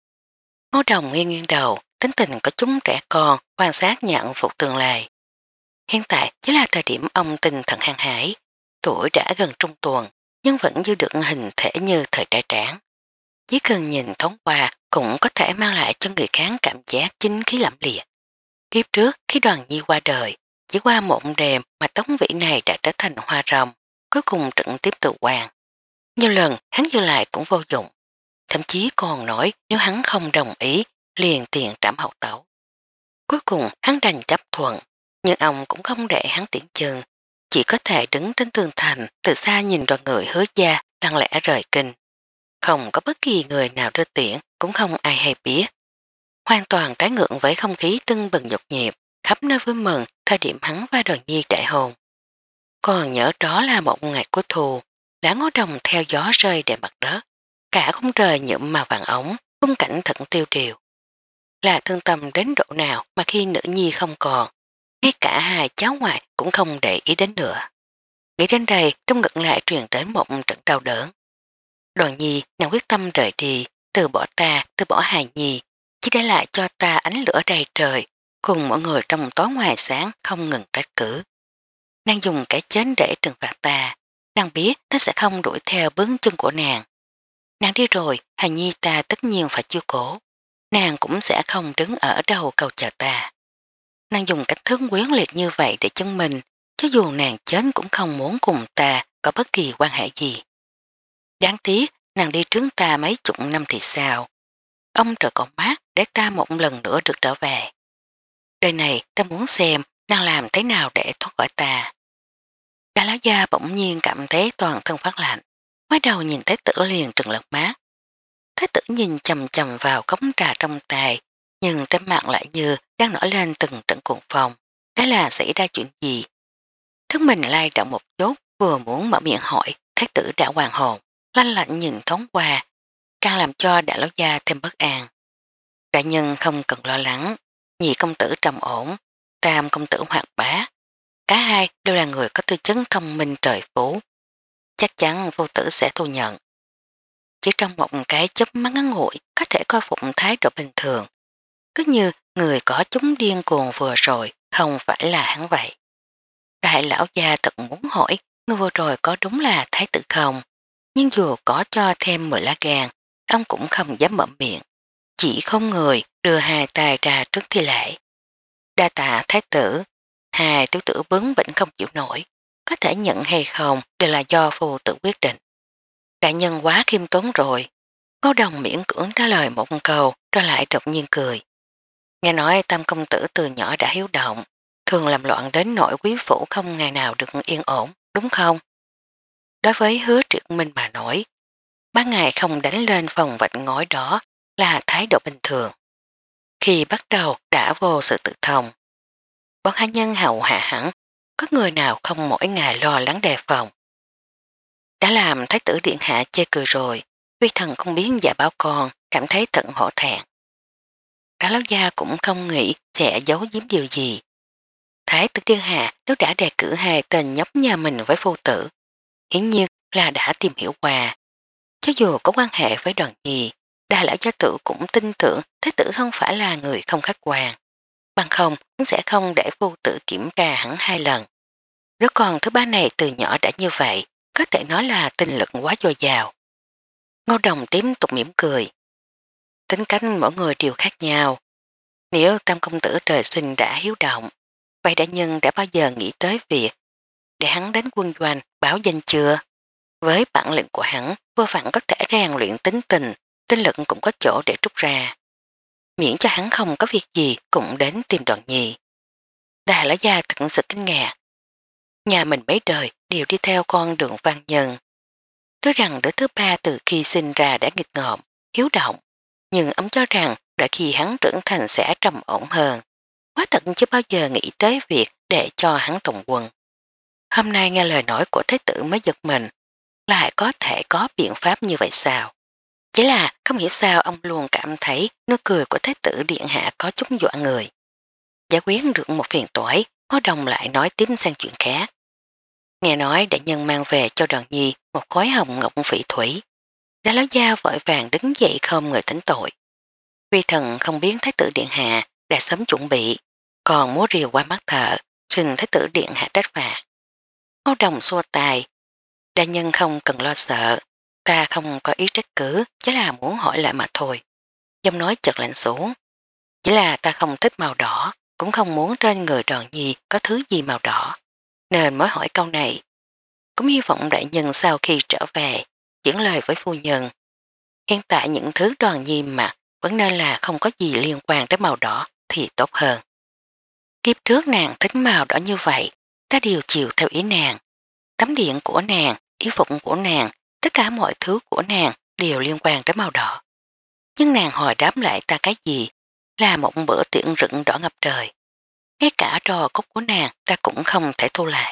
Ngô Đồng nghiêng nghiêng đầu, tính tình có chúng trẻ con, quan sát nhận phục tương lai. Hiện tại chỉ là thời điểm ông tinh thần hăng hải, tuổi đã gần trung tuần, nhưng vẫn giữ được hình thể như thời trai tráng. Chỉ cần nhìn thoáng qua cũng có thể mang lại cho người kháng cảm giác chính khí lẫm liệt. Kiếp trước khi Đoàn Nhi qua đời, chỉ qua một đêm mà tống vĩ này đã trở thành hoa rồng, cuối cùng trận tiếp tục hoàng. Nhiều lần hắn dư lại cũng vô dụng, thậm chí còn nói nếu hắn không đồng ý liền tiền trảm hậu tẩu. Cuối cùng hắn đành chấp thuận, nhưng ông cũng không để hắn tiễn chân, chỉ có thể đứng trên tường thành từ xa nhìn đoàn người Hứa gia lặng lẽ rời kinh. Không có bất kỳ người nào đưa tiễn, cũng không ai hay biết. Hoàn toàn trái ngược với không khí tưng bừng nhột nhịp, khắp nơi vui mừng thời điểm hắn và Đoàn Nhi đại hôn. Còn nhớ đó là một ngày cuối thu, lá ngô đồng theo gió rơi đệm mặt đất, cả khung trời nhuộm màu vàng ống, khung cảnh thật tiêu điều. Là thương tâm đến độ nào mà khi nữ nhi không còn, ngay cả hai cháu ngoại cũng không để ý đến nữa. Nghĩ đến đây trong ngực lại truyền đến một trận đau đớn. Đoàn Nhi nàng quyết tâm rời đi, từ bỏ ta, từ bỏ hài nhi, chỉ để lại cho ta ánh lửa đầy trời, cùng mọi người trong tối ngoài sáng không ngừng trách cứ. Nàng dùng cái chết để trừng phạt ta, nàng biết ta sẽ không đuổi theo bước chân của nàng. Nàng đi rồi, hài nhi ta tất nhiên phải chiêu cố, nàng cũng sẽ không đứng ở đầu cầu chờ ta. Nàng dùng cách thức quyến liệt như vậy để chứng minh, cho dù nàng chết cũng không muốn cùng ta có bất kỳ quan hệ gì. Đáng tiếc, nàng đi trước ta mấy chục năm thì sao? Ông trời còn mát để ta một lần nữa được trở về. Đời này ta muốn xem nàng làm thế nào để thoát khỏi ta. Đà lá gia bỗng nhiên cảm thấy toàn thân phát lạnh, mới đầu nhìn thấy tử liền trừng lật mát. Thái tử nhìn chầm chầm vào cống trà trong tay, nhưng trên mặt lại như đang nổi lên từng trận cuồng phong. Đó là xảy ra chuyện gì? Thức mình lai động một chút, vừa muốn mở miệng hỏi, thái tử đã hoàn hồn. lanh lạnh nhìn thoáng qua, càng làm cho đại lão gia thêm bất an. Đại nhân không cần lo lắng, nhị công tử trầm ổn, tam công tử hoạt bá. Cả hai đều là người có tư chất thông minh trời phú. Chắc chắn vô tử sẽ thu nhận. Chỉ trong một cái chớp mắt ngắn ngủi có thể coi phục thái độ bình thường. Cứ như người có chúng điên cuồng vừa rồi không phải là hắn vậy. Đại lão gia thật muốn hỏi người vừa rồi có đúng là thái tử không, nhưng dù có cho thêm mười lá gan, ông cũng không dám mở miệng. Chỉ không người đưa hai tay ra trước thi lễ. Đa tạ thái tử, hai tiểu tử bướng bỉnh không chịu nổi, có thể nhận hay không đều là do phù tử quyết định. Đại nhân quá khiêm tốn rồi. Ngô Đồng miễn cưỡng trả lời một câu rồi lại đột nhiên cười. Nghe nói tam công tử từ nhỏ đã hiếu động, thường làm loạn đến nỗi quý phủ không ngày nào được yên ổn, đúng không? Đối với Hứa Triệt Minh mà nói, ban ngày không đánh lên phòng vạch ngói đó là thái độ bình thường. Khi bắt đầu đã vô sự tự thông, bọn hạ nhân hầu hạ hẳn, có người nào không mỗi ngày lo lắng đề phòng. Đã làm thái tử điện hạ chê cười rồi, vi thần không biết dạ báo con, cảm thấy thận hổ thẹn. Cả lão gia cũng không nghĩ sẽ giấu giếm điều gì. Thái tử điện hạ nếu đã đề cử hai tên nhóc nhà mình với phu tử, hiển nhiên là đã tìm hiểu qua. Cho dù có quan hệ với đoàn nhi, đa lão gia tử cũng tin tưởng thái tử không phải là người không khách quan. Bằng không, cũng sẽ không để phu tử kiểm tra hẳn hai lần. Nếu còn thứ ba này từ nhỏ đã như vậy, có thể nói là tinh lực quá dồi dào. Ngô Đồng tiếp tục mỉm cười. Tính cách mỗi người đều khác nhau. Nếu tam công tử trời sinh đã hiếu động, vậy đại nhân đã bao giờ nghĩ tới việc để hắn đến quân doanh báo danh chưa? Với bản lĩnh của hắn, vô phận có thể rèn luyện tính tình, tinh lực cũng có chỗ để trút ra. Miễn cho hắn không có việc gì cũng đến tìm Đoàn Nhi. Đà lão gia thật sự kinh ngạc. Nhà mình mấy đời đều đi theo con đường văn nhân. Tôi rằng đứa thứ ba từ khi sinh ra đã nghịch ngợm, hiếu động, nhưng ông cho rằng đã khi hắn trưởng thành sẽ trầm ổn hơn. Quá thật chưa bao giờ nghĩ tới việc để cho hắn tùng quân. Hôm nay nghe lời nói của thế tử mới giật mình, lại có thể có biện pháp như vậy sao? Chỉ là không hiểu sao ông luôn cảm thấy nụ cười của thế tử điện hạ có chút dọa người. Giải quyết được một phiền toái, Ngô Đồng lại nói tiếp sang chuyện khác. Nghe nói đại nhân mang về cho Đoàn Nhi một khối hồng ngọc phỉ thủy. Đã lão gia vội vàng đứng dậy không người tính tội. Vi thần không biết thái tử điện hạ đã sớm chuẩn bị, còn múa rìu qua mắt thợ, xin thái tử điện hạ trách phạt. Ngô Đồng xua tài. Đại nhân không cần lo sợ, ta không có ý trách cứ, chỉ là muốn hỏi lại mà thôi. Giọng nói chợt lạnh xuống. Chỉ là ta không thích màu đỏ, cũng không muốn trên người Đoàn Nhi có thứ gì màu đỏ, nên mới hỏi câu này. Cũng hy vọng đại nhân sau khi trở về, chuyển lời với phu nhân. Hiện tại những thứ Đoàn Nhi mặc vẫn nên là không có gì liên quan đến màu đỏ thì tốt hơn. Kiếp trước nàng thích màu đỏ như vậy, ta đều chiều theo ý nàng. Tấm điện của nàng, y phục của nàng, tất cả mọi thứ của nàng đều liên quan đến màu đỏ. Nhưng nàng hồi đáp lại ta cái gì, là một bữa tiệc rựng đỏ ngập trời. Ngay cả trò cốc của nàng ta cũng không thể thu lại.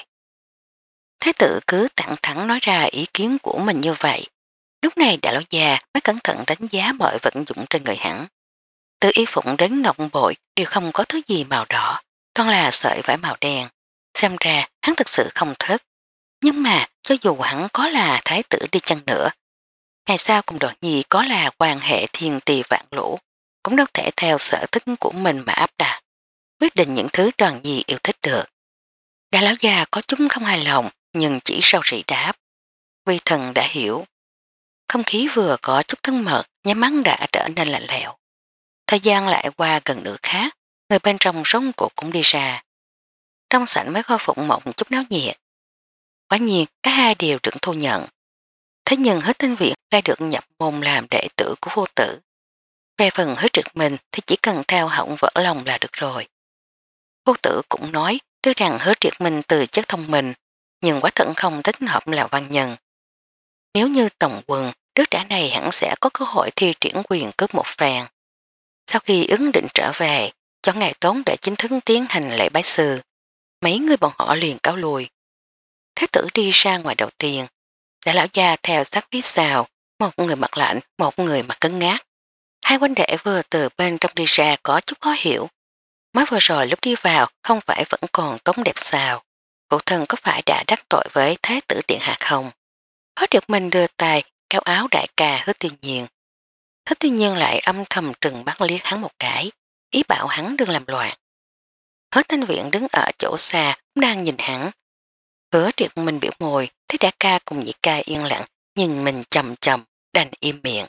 Thế tử cứ thẳng thắn nói ra ý kiến của mình như vậy. Lúc này đại lão già mới cẩn thận đánh giá mọi vận dụng trên người hắn. Từ y phụng đến ngọc bội đều không có thứ gì màu đỏ, toàn là sợi vải màu đen. Xem ra hắn thực sự không thích. Nhưng mà cho dù hắn có là thái tử đi chăng nữa, ngày sau cùng Đoàn Nhi có là quan hệ thiên tì vạn lũ, cũng đâu thể theo sở thích của mình mà áp đặt, quyết định những thứ Đoàn Nhi yêu thích được. Đại lão già có chúng không hài lòng, nhưng chỉ sau rỉ đáp. Vi thần đã hiểu. Không khí vừa có chút thân mật, nháy mắt đã trở nên lạnh lẽo. Thời gian lại qua gần nửa khác, người bên trong rống cuộc cũng đi ra. Trong sảnh mới khôi phục một chút náo nhiệt. Quả nhiên, cả hai đều được thu nhận. Thế nhưng hết tên viện lại được nhập môn làm đệ tử của vô tử. Về phần hết trực mình thì chỉ cần theo hỏng vỡ lòng là được rồi. Vô tử cũng nói tuy rằng hứa triệt minh từ chất thông minh, nhưng quá thận không thích hợp là văn nhân. Nếu như tổng quân, đứa trẻ này hẳn sẽ có cơ hội thi triển quyền cướp một phàn. Sau khi ứng định trở về, cho ngày tốn để chính thức tiến hành lễ bái sư, mấy người bọn họ liền cáo lùi. Thế tử đi ra ngoài đầu tiên, đã lão gia theo sát phía sau, một người mặt lạnh, một người mặt cứng ngát. Hai huynh đệ vừa từ bên trong đi ra có chút khó hiểu. Mới vừa rồi lúc đi vào không phải vẫn còn tống đẹp sao. Phụ thân có phải đã đắc tội với Thái tử Điện Hạ không? Có được mình đưa tay kéo áo đại ca Hứa Tiêu Nhiên. Hứa Tiêu Nhiên lại âm thầm trừng mắt liếc hắn một cái, ý bảo hắn đừng làm loạn. Hứa Thanh Viện đứng ở chỗ xa cũng đang nhìn hắn. Hứa Điệt mình biểu môi, thấy đại ca cùng nhị ca yên lặng, nhìn mình chầm chầm, đành im miệng.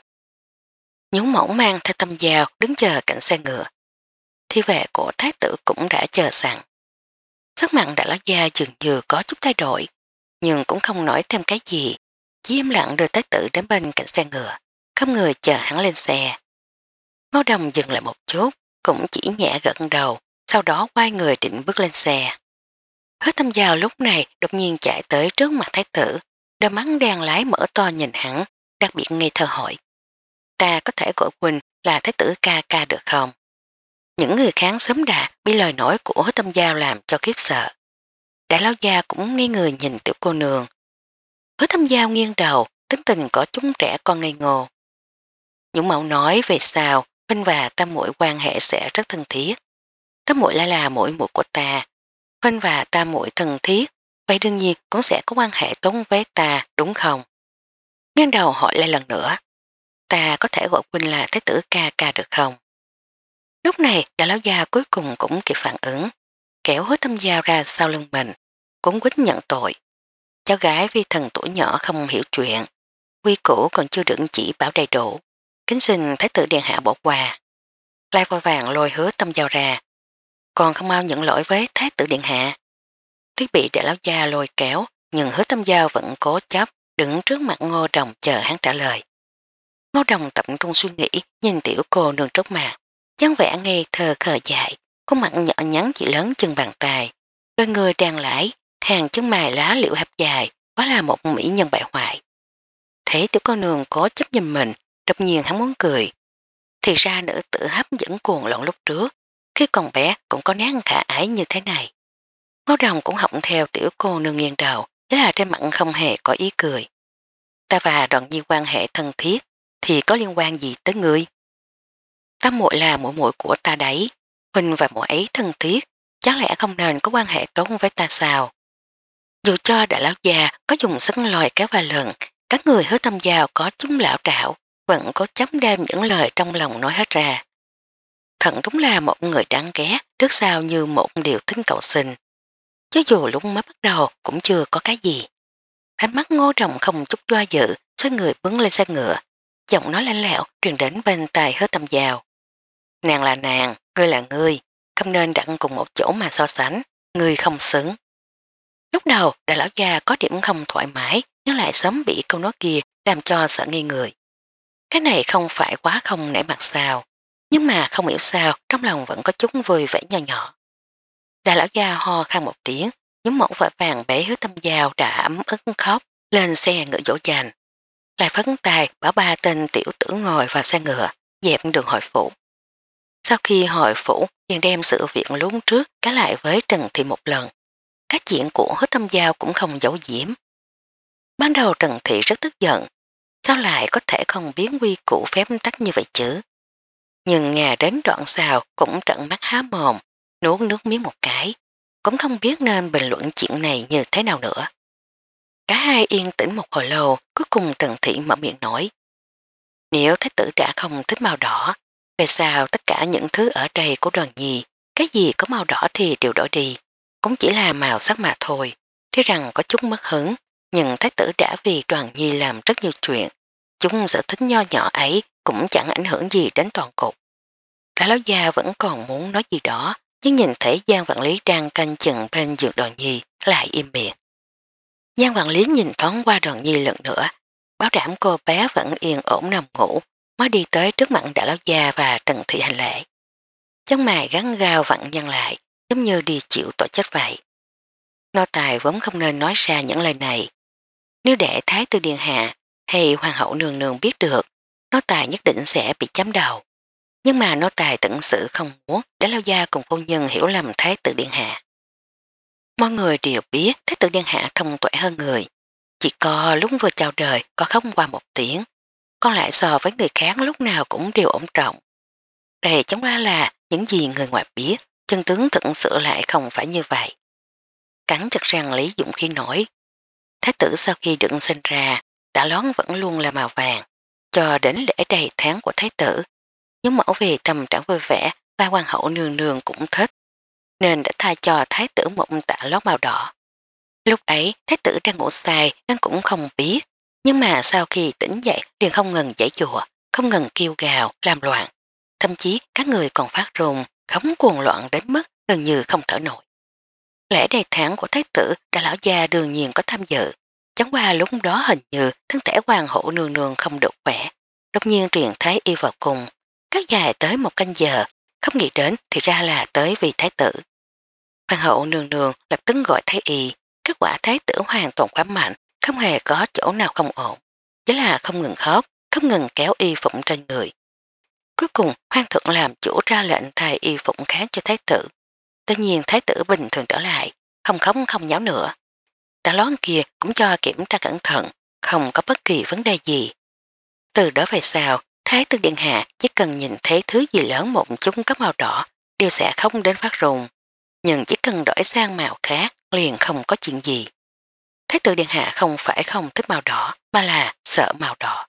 Nhúng mẫu mang theo tâm dao đứng chờ cảnh xe ngựa. Thi vệ của thái tử cũng đã chờ sẵn. Sắc mặn đã lão gia dường như có chút thay đổi, nhưng cũng không nói thêm cái gì, chỉ im lặng đưa thái tử đến bên cạnh xe ngựa, không người chờ hắn lên xe. Ngô Đồng dừng lại một chút, cũng chỉ nhẹ gật đầu, sau đó quay người định bước lên xe. Hứa Tâm Giao lúc này đột nhiên chạy tới trước mặt thái tử, đôi mắt đang lái mở to nhìn hắn, đặc biệt ngây thơ hỏi. Ta có thể gọi Quỳnh là thái tử ca ca được không? Những người kháng sớm đã bị lời nói của Hứa Tâm Giao làm cho khiếp sợ. Đại lão gia cũng ngây người nhìn tiểu cô nương. Hứa Tâm Giao nghiêng đầu, tính tình có chúng trẻ con ngây ngô. Những mẫu nói về sao Huynh và Tam muội quan hệ sẽ rất thân thiết. Tam muội lại là muội muội của ta. Huynh và Tam muội thân thiết, vậy đương nhiên cũng sẽ có quan hệ tốt với ta, đúng không? Nghiêng đầu hỏi lại lần nữa. Ta có thể gọi Huynh là thái tử ca ca được không? Lúc này đại lão gia cuối cùng cũng kịp phản ứng, kéo Hứa Tâm Giao ra sau lưng mình, cũng quýnh nhận tội. Cháu gái vì thần tuổi nhỏ không hiểu chuyện, quy củ còn chưa được chỉ bảo đầy đủ, kính xin thái tử điện hạ bỏ qua. Lai vội vàng lôi Hứa Tâm Giao ra, còn không mau nhận lỗi với thái tử điện hạ. Tuy bị đại lão gia lôi kéo, nhưng Hứa Tâm Giao vẫn cố chấp đứng trước mặt Ngô Đồng chờ hắn trả lời. Ngô Đồng tập trung suy nghĩ, nhìn tiểu cô nương trước mặt, dáng vẻ ngây thơ khờ dại, có mặt nhỏ nhắn chỉ lớn chừng bàn tay, đôi người đang lãi, hàng chân mài lá liễu hạp dài, đó là một mỹ nhân bại hoại. Thấy tiểu cô nương cố chấp nhìn mình, đột nhiên hắn muốn cười. Thì ra nữ tử hấp dẫn cuồng lộn lúc trước, khi còn bé cũng có nét khả ái như thế này. Ngô Đồng cũng họng theo tiểu cô nương nghiêng đầu, thế là trên mặt không hề có ý cười. Ta và Đoàn Nhi quan hệ thân thiết, thì có liên quan gì tới ngươi? Ta muội là muội muội của ta đấy, Huynh và muội ấy thân thiết, chắc lẽ không nên có quan hệ tốt với ta sao? Dù cho đại lão già có dùng sức lòi kéo vài lần, các người Hứa Tâm Giao có chúng lão trảo, vẫn có chấm đem những lời trong lòng nói hết ra. Thật đúng là một người đáng ghét, trước sau như một điều tính cầu sinh. Chứ dù lúc mới bắt đầu cũng chưa có cái gì. Ánh mắt Ngô Đồng không chút do dự, xoay người bước lên xe ngựa, giọng nói lạnh lẽo truyền đến bên tai Hứa Tâm Giao. Nàng là nàng, ngươi là ngươi, không nên đặt cùng một chỗ mà so sánh, ngươi không xứng. Lúc đầu đại lão già có điểm không thoải mái, nhưng lại sớm bị câu nói kia làm cho sợ nghi người. Cái này không phải quá không nể mặt sao, nhưng mà không hiểu sao trong lòng vẫn có chút vui vẻ nhỏ nhỏ. Đại lão già ho khan một tiếng, nhúng mẫu vội vàng bế Hứa Tâm Giao đã ấm ức khóc, lên xe ngựa dỗ dành. Lại phấn tài bảo ba tên tiểu tử ngồi vào xe ngựa, dẹp đường hội phủ. Sau khi hội phủ liền đem sự việc lúc trước cá lại với Trần Thị một lần. Các chuyện của Hứa Tâm Giao cũng không giấu giếm. Ban đầu Trần Thị rất tức giận, sao lại có thể không biến quy củ phép tắc như vậy chứ? Nhưng nghe đến đoạn sau cũng trận mắt há mồm, nuốt nước miếng một cái, cũng không biết nên bình luận chuyện này như thế nào nữa. Cả hai yên tĩnh một hồi lâu, cuối cùng Trần Thị mở miệng nói. Nếu thái tử đã không thích màu đỏ, về sao tất cả những thứ ở đây của Đoàn Nhi, cái gì có màu đỏ thì đều đổi đi, cũng chỉ là màu sắc mà thôi. Thế rằng có chút mất hứng, nhưng thái tử đã vì Đoàn Nhi làm rất nhiều chuyện, chúng sở thích nho nhỏ ấy cũng chẳng ảnh hưởng gì đến toàn cục. Cả lão già vẫn còn muốn nói gì đó, nhưng nhìn thấy Giang Vạn Lý đang canh chừng bên giường Đoàn Nhi lại im miệng. Giang Vạn Lý nhìn thoáng qua Đoàn Nhi lần nữa, bảo đảm cô bé vẫn yên ổn nằm ngủ, mới đi tới trước mặt đại lão gia và Trần Thị hành lễ. Chân mày gắn gao vặn nhăn lại, giống như đi chịu tội chết vậy. Nô tài vốn không nên nói ra những lời này. Nếu để Thái tử Điện Hạ hay Hoàng hậu nương nương biết được, nô tài nhất định sẽ bị chấm đầu. Nhưng mà nô tài tận sự không muốn để lão gia cùng phu nhân hiểu lầm Thái tử Điện Hạ. Mọi người đều biết Thái tử Điện Hạ thông tuệ hơn người. Chỉ có lúc vừa chào đời có khóc qua một tiếng, còn lại so với người khác lúc nào cũng đều ổn trọng. Đây chẳng qua là những gì người ngoài biết, chân tướng thực sự lại không phải như vậy. Cắn chặt răng Lý Dũng khi nổi. Thái tử sau khi được sinh ra, tả lón vẫn luôn là màu vàng, cho đến lễ đầy tháng của thái tử. Những mẫu về tâm trạng vui vẻ và hoàng hậu nương nương cũng thích, nên đã thay cho thái tử một tả lót màu đỏ. Lúc ấy thái tử đang ngủ say nên cũng không biết, nhưng mà sau khi tỉnh dậy liền không ngừng giải dụa, không ngừng kêu gào, làm loạn. Thậm chí các người còn phát rùng, khống cuồng loạn đến mức gần như không thở nổi. Lễ đầy tháng của thái tử đã lão gia đương nhiên có tham dự, chẳng qua lúc đó hình như thân thể hoàng hậu nương nương không được khỏe. Đột nhiên truyền thái y vào cùng, kéo dài tới một canh giờ, không nghĩ đến thì ra là tới vì thái tử. Hoàng hậu nương nương lập tức gọi thái y, kết quả thái tử hoàn toàn khỏe mạnh, không hề có chỗ nào không ổn, chỉ là không ngừng khóc, không ngừng kéo y phụng trên người. Cuối cùng hoàng thượng làm chủ ra lệnh thay y phụng khác cho thái tử. Tất nhiên thái tử bình thường trở lại, không khóc không nháo nữa. Tả lón kia cũng cho kiểm tra cẩn thận, không có bất kỳ vấn đề gì. Từ đó về sau, thái tử điện hạ chỉ cần nhìn thấy thứ gì lớn một chút có màu đỏ, đều sẽ không đến phát rùng. Nhưng chỉ cần đổi sang màu khác, liền không có chuyện gì. Thái tử điện hạ không phải không thích màu đỏ, mà là sợ màu đỏ.